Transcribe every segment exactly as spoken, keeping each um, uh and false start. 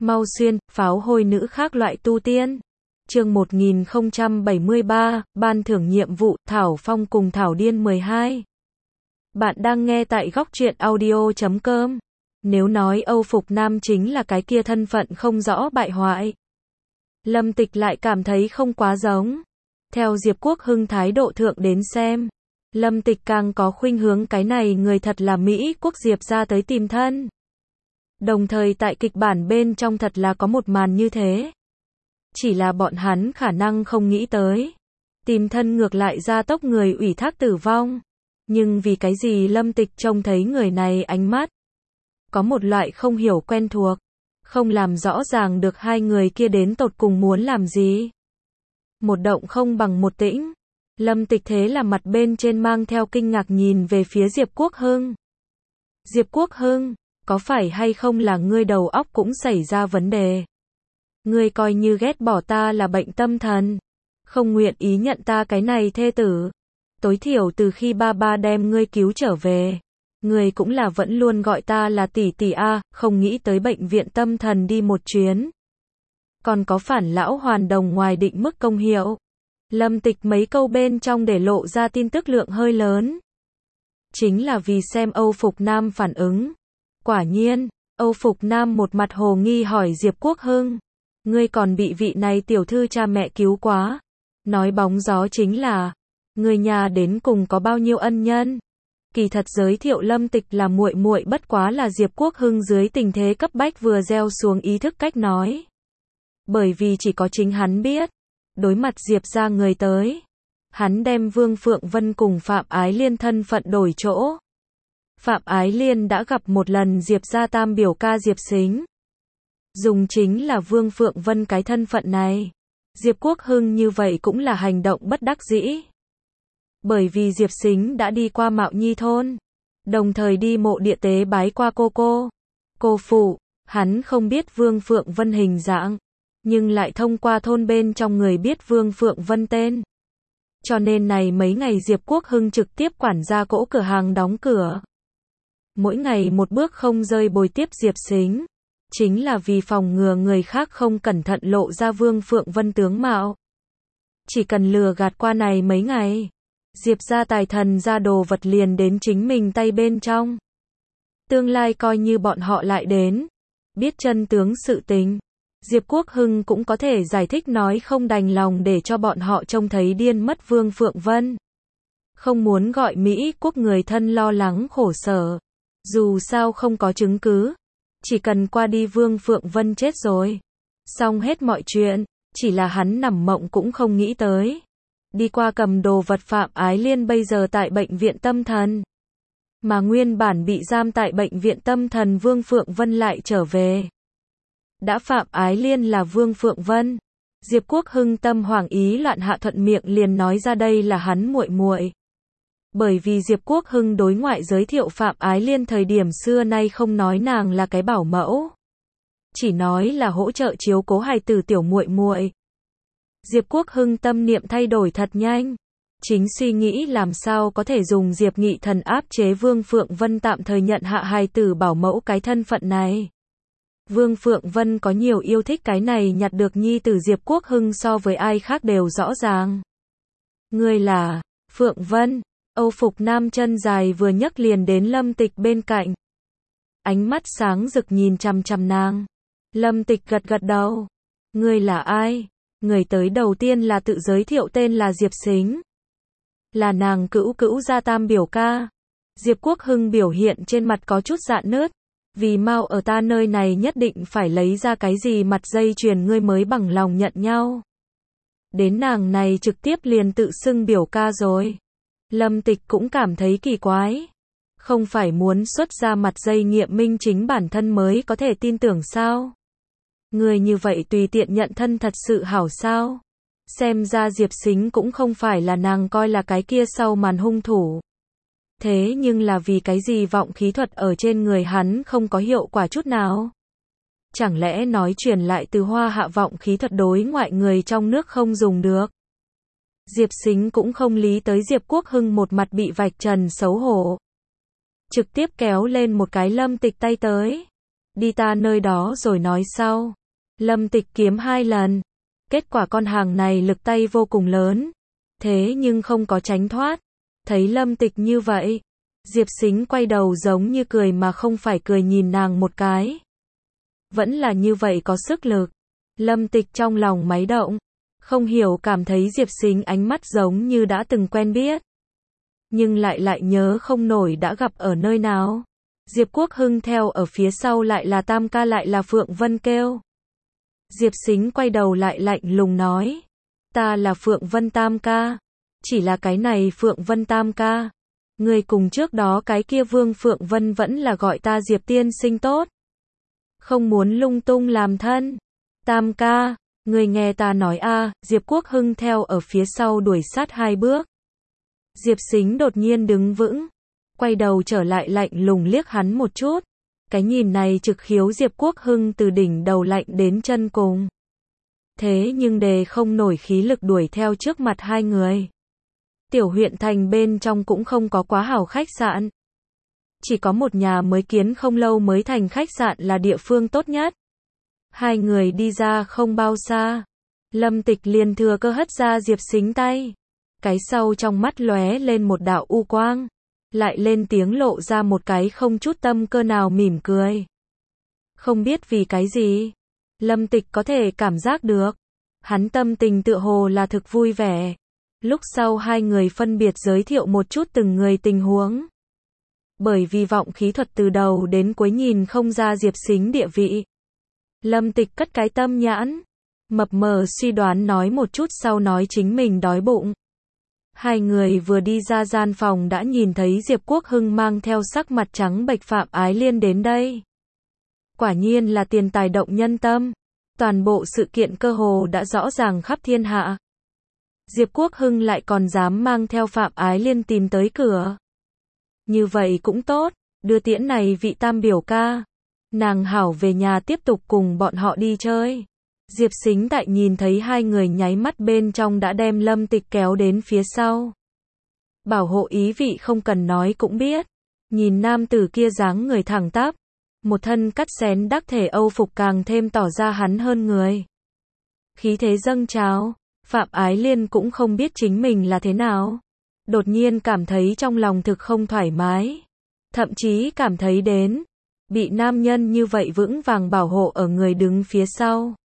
Mau xuyên, pháo hôi nữ khác loại tu tiên. Chương một nghìn không trăm bảy mươi ba, ban thưởng nhiệm vụ, Thảo Phong cùng Thảo Điên mười hai. Bạn đang nghe tại góc truyện audio chấm com. Nếu nói Âu Phục Nam chính là cái kia thân phận không rõ bại hoại, Lâm Tịch lại cảm thấy không quá giống. Theo Diệp Quốc Hưng thái độ thượng đến xem, Lâm Tịch càng có khuynh hướng cái này người thật là Mỹ quốc Diệp ra tới tìm thân. Đồng thời tại kịch bản bên trong thật là có một màn như thế. Chỉ là bọn hắn khả năng không nghĩ tới. Tìm thân ngược lại ra tốc người ủy thác tử vong. Nhưng vì cái gì Lâm Tịch trông thấy người này ánh mắt có một loại không hiểu quen thuộc. Không làm rõ ràng được hai người kia đến tột cùng muốn làm gì. Một động không bằng một tĩnh. Lâm Tịch thế là mặt bên trên mang theo kinh ngạc nhìn về phía Diệp Quốc Hưng. Diệp Quốc Hưng, có phải hay không là ngươi đầu óc cũng xảy ra vấn đề? Ngươi coi như ghét bỏ ta là bệnh tâm thần, không nguyện ý nhận ta cái này thê tử. Tối thiểu từ khi ba ba đem ngươi cứu trở về, ngươi cũng là vẫn luôn gọi ta là tỷ tỷ a, không nghĩ tới bệnh viện tâm thần đi một chuyến. Còn có phản lão hoàn đồng ngoài định mức công hiệu. Lâm Tịch mấy câu bên trong để lộ ra tin tức lượng hơi lớn. Chính là vì xem Âu Phục Nam phản ứng. Quả nhiên, Âu Phục Nam một mặt hồ nghi hỏi Diệp Quốc Hưng. Ngươi còn bị vị này tiểu thư cha mẹ cứu quá. Nói bóng gió chính là, người nhà đến cùng có bao nhiêu ân nhân. Kỳ thật giới thiệu Lâm Tịch là muội muội bất quá là Diệp Quốc Hưng dưới tình thế cấp bách vừa gieo xuống ý thức cách nói. Bởi vì chỉ có chính hắn biết. Đối mặt Diệp ra người tới. Hắn đem Vương Phượng Vân cùng Phạm Ái Liên thân phận đổi chỗ. Phạm Ái Liên đã gặp một lần Diệp gia tam biểu ca Diệp Sính. Dùng chính là Vương Phượng Vân cái thân phận này. Diệp Quốc Hưng như vậy cũng là hành động bất đắc dĩ. Bởi vì Diệp Sính đã đi qua Mạo Nhi thôn. Đồng thời đi mộ địa tế bái qua cô cô. Cô phụ, hắn không biết Vương Phượng Vân hình dạng. Nhưng lại thông qua thôn bên trong người biết Vương Phượng Vân tên. Cho nên này mấy ngày Diệp Quốc Hưng trực tiếp quản gia cỗ cửa hàng đóng cửa. Mỗi ngày một bước không rơi bồi tiếp Diệp Sính. Chính là vì phòng ngừa người khác không cẩn thận lộ ra Vương Phượng Vân tướng mạo. Chỉ cần lừa gạt qua này mấy ngày. Diệp ra tài thần ra đồ vật liền đến chính mình tay bên trong. Tương lai coi như bọn họ lại đến. Biết chân tướng sự tình. Diệp Quốc Hưng cũng có thể giải thích nói không đành lòng để cho bọn họ trông thấy điên mất Vương Phượng Vân. Không muốn gọi Mỹ quốc người thân lo lắng khổ sở. Dù sao không có chứng cứ. Chỉ cần qua đi Vương Phượng Vân chết rồi. Xong hết mọi chuyện. Chỉ là hắn nằm mộng cũng không nghĩ tới. Đi qua cầm đồ vật Phạm Ái Liên bây giờ tại bệnh viện tâm thần. Mà nguyên bản bị giam tại bệnh viện tâm thần Vương Phượng Vân lại trở về. Đã Phạm Ái Liên là Vương Phượng Vân. Diệp Quốc Hưng tâm hoảng ý loạn hạ thuận miệng liền nói ra đây là hắn muội muội. Bởi vì Diệp Quốc Hưng đối ngoại giới thiệu Phạm Ái Liên thời điểm xưa nay không nói nàng là cái bảo mẫu. Chỉ nói là hỗ trợ chiếu cố hài tử tiểu muội muội. Diệp Quốc Hưng tâm niệm thay đổi thật nhanh. Chính suy nghĩ làm sao có thể dùng Diệp Nghị Thần áp chế Vương Phượng Vân tạm thời nhận hạ hài tử bảo mẫu cái thân phận này. Vương Phượng Vân có nhiều yêu thích cái này nhặt được nhi tử Diệp Quốc Hưng so với ai khác đều rõ ràng. Ngươi là Phượng Vân. Âu Phục Nam chân dài vừa nhấc liền đến Lâm Tịch bên cạnh. Ánh mắt sáng rực nhìn chằm chằm nàng. Lâm Tịch gật gật đầu. Ngươi là ai? Người tới đầu tiên là tự giới thiệu tên là Diệp Sính. Là nàng cữu cữu gia tam biểu ca. Diệp Quốc Hưng biểu hiện trên mặt có chút rạn nứt. Vì mau ở ta nơi này nhất định phải lấy ra cái gì mặt dây chuyền ngươi mới bằng lòng nhận nhau. Đến nàng này trực tiếp liền tự xưng biểu ca rồi. Lâm Tịch cũng cảm thấy kỳ quái. Không phải muốn xuất ra mặt dây nghiệm minh chính bản thân mới có thể tin tưởng sao? Người như vậy tùy tiện nhận thân thật sự hảo sao? Xem ra Diệp Sính cũng không phải là nàng coi là cái kia sau màn hung thủ. Thế nhưng là vì cái gì vọng khí thuật ở trên người hắn không có hiệu quả chút nào? Chẳng lẽ nói truyền lại từ Hoa Hạ vọng khí thuật đối ngoại người trong nước không dùng được? Diệp Sính cũng không lý tới Diệp Quốc Hưng một mặt bị vạch trần xấu hổ. Trực tiếp kéo lên một cái Lâm Tịch tay tới. đi ta nơi đó rồi nói sau. Lâm Tịch kiếm hai lần. Kết quả con hàng này lực tay vô cùng lớn. Thế nhưng không có tránh thoát. Thấy Lâm Tịch như vậy, Diệp Sính quay đầu giống như cười mà không phải cười nhìn nàng một cái. Vẫn là như vậy có sức lực. Lâm Tịch trong lòng máy động. Không hiểu cảm thấy Diệp Sính ánh mắt giống như đã từng quen biết. Nhưng lại lại nhớ không nổi đã gặp ở nơi nào. Diệp Quốc Hưng theo ở phía sau lại là Tam ca lại là Phượng Vân kêu. Diệp Sính quay đầu lại lạnh lùng nói. Ta là Phượng Vân Tam ca. Chỉ là cái này Phượng Vân Tam ca. Người cùng trước đó cái kia Vương Phượng Vân vẫn là gọi ta Diệp tiên sinh tốt. Không muốn lung tung làm thân. Tam ca, người nghe ta nói a. Diệp Quốc Hưng theo ở phía sau đuổi sát hai bước. Diệp Sính đột nhiên đứng vững. Quay đầu trở lại lạnh lùng liếc hắn một chút. Cái nhìn này trực khiếu Diệp Quốc Hưng từ đỉnh đầu lạnh đến chân cùng. Thế nhưng đề không nổi khí lực đuổi theo trước mặt hai người. Tiểu huyện thành bên trong cũng không có quá hảo khách sạn. Chỉ có một nhà mới kiến không lâu mới thành khách sạn là địa phương tốt nhất. Hai người đi ra không bao xa. Lâm Tịch liền thừa cơ hất ra Diệp Sính tay. Cái sau trong mắt lóe lên một đạo u quang. Lại lên tiếng lộ ra một cái không chút tâm cơ nào mỉm cười. Không biết vì cái gì. Lâm Tịch có thể cảm giác được. Hắn tâm tình tựa hồ là thực vui vẻ. Lúc sau hai người phân biệt giới thiệu một chút từng người tình huống. Bởi vì vọng khí thuật từ đầu đến cuối nhìn không ra Diệp Sính địa vị. Lâm Tịch cất cái tâm nhãn. Mập mờ suy đoán nói một chút sau nói chính mình đói bụng. Hai người vừa đi ra gian phòng đã nhìn thấy Diệp Quốc Hưng mang theo sắc mặt trắng bệch Phạm Ái Liên đến đây. Quả nhiên là tiền tài động nhân tâm. Toàn bộ sự kiện cơ hồ đã rõ ràng khắp thiên hạ. Diệp Quốc Hưng lại còn dám mang theo Phạm Ái Liên tìm tới cửa. Như vậy cũng tốt, đưa tiễn này vị tam biểu ca. Nàng hảo về nhà tiếp tục cùng bọn họ đi chơi. Diệp Sính tại nhìn thấy hai người nháy mắt bên trong đã đem Lâm Tịch kéo đến phía sau. Bảo hộ ý vị không cần nói cũng biết. Nhìn nam tử kia dáng người thẳng tắp. Một thân cắt xén đắc thể Âu phục càng thêm tỏ ra hắn hơn người. Khí thế dâng trào. Phạm Ái Liên cũng không biết chính mình là thế nào. Đột nhiên cảm thấy trong lòng thực không thoải mái. Thậm chí cảm thấy đến. Bị nam nhân như vậy vững vàng bảo hộ ở người đứng phía sau.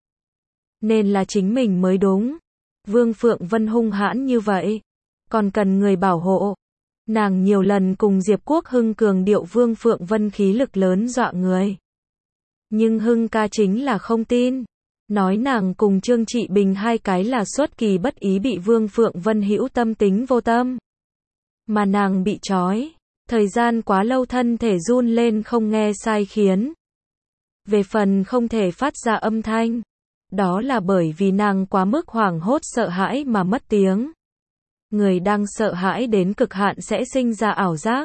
Nên là chính mình mới đúng. Vương Phượng Vân hung hãn như vậy. Còn cần người bảo hộ. Nàng nhiều lần cùng Diệp Quốc Hưng cường điệu Vương Phượng Vân khí lực lớn dọa người. Nhưng Hưng ca chính là không tin. Nói nàng cùng Trương Trị Bình hai cái là xuất kỳ bất ý bị Vương Phượng Vân hữu tâm tính vô tâm. Mà nàng bị trói. Thời gian quá lâu thân thể run lên không nghe sai khiến. Về phần không thể phát ra âm thanh. Đó là bởi vì nàng quá mức hoảng hốt sợ hãi mà mất tiếng. Người đang sợ hãi đến cực hạn sẽ sinh ra ảo giác.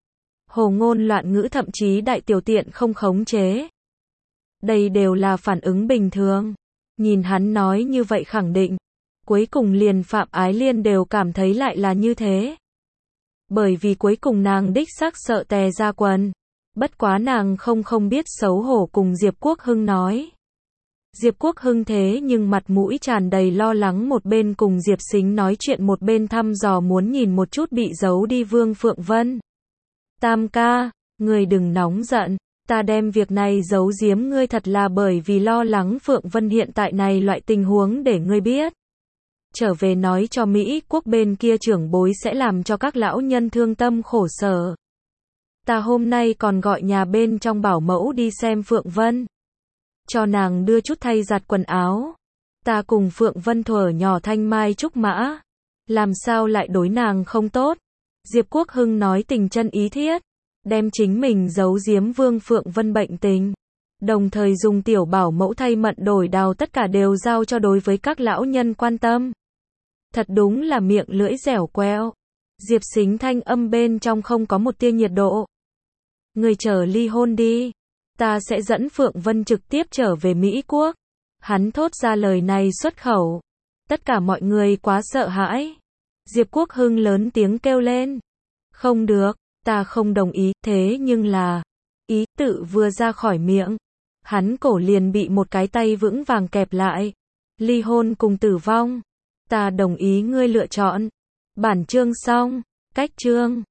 Hồ ngôn loạn ngữ thậm chí đại tiểu tiện không khống chế. Đây đều là phản ứng bình thường. Nhìn hắn nói như vậy khẳng định. Cuối cùng liền Phạm Ái Liên đều cảm thấy lại là như thế. Bởi vì cuối cùng nàng đích xác sợ tè ra quần. Bất quá nàng không không biết xấu hổ cùng Diệp Quốc Hưng nói. Diệp Quốc Hưng thế nhưng mặt mũi tràn đầy lo lắng một bên cùng Diệp Sính nói chuyện một bên thăm dò muốn nhìn một chút bị giấu đi Vương Phượng Vân. Tam ca, người đừng nóng giận, ta đem việc này giấu giếm ngươi thật là bởi vì lo lắng Phượng Vân hiện tại này loại tình huống để ngươi biết. Trở về nói cho Mỹ quốc bên kia trưởng bối sẽ làm cho các lão nhân thương tâm khổ sở. Ta hôm nay còn gọi nhà bên trong bảo mẫu đi xem Phượng Vân. Cho nàng đưa chút thay giặt quần áo. Ta cùng Phượng Vân thuở nhỏ thanh mai trúc mã. Làm sao lại đối nàng không tốt? Diệp Quốc Hưng nói tình chân ý thiết. Đem chính mình giấu giếm Vương Phượng Vân bệnh tình. Đồng thời dùng tiểu bảo mẫu thay mận đổi đào tất cả đều giao cho đối với các lão nhân quan tâm. Thật đúng là miệng lưỡi dẻo queo. Diệp Sính thanh âm bên trong không có một tia nhiệt độ. Người chờ ly hôn đi. Ta sẽ dẫn Phượng Vân trực tiếp trở về Mỹ quốc. Hắn thốt ra lời này xuất khẩu. Tất cả mọi người quá sợ hãi. Diệp Quốc Hưng lớn tiếng kêu lên. Không được, ta không đồng ý, thế nhưng là, ý tự vừa ra khỏi miệng. hắn cổ liền bị một cái tay vững vàng kẹp lại. Ly hôn cùng tử vong. Ta đồng ý ngươi lựa chọn. Bản chương xong. Cách chương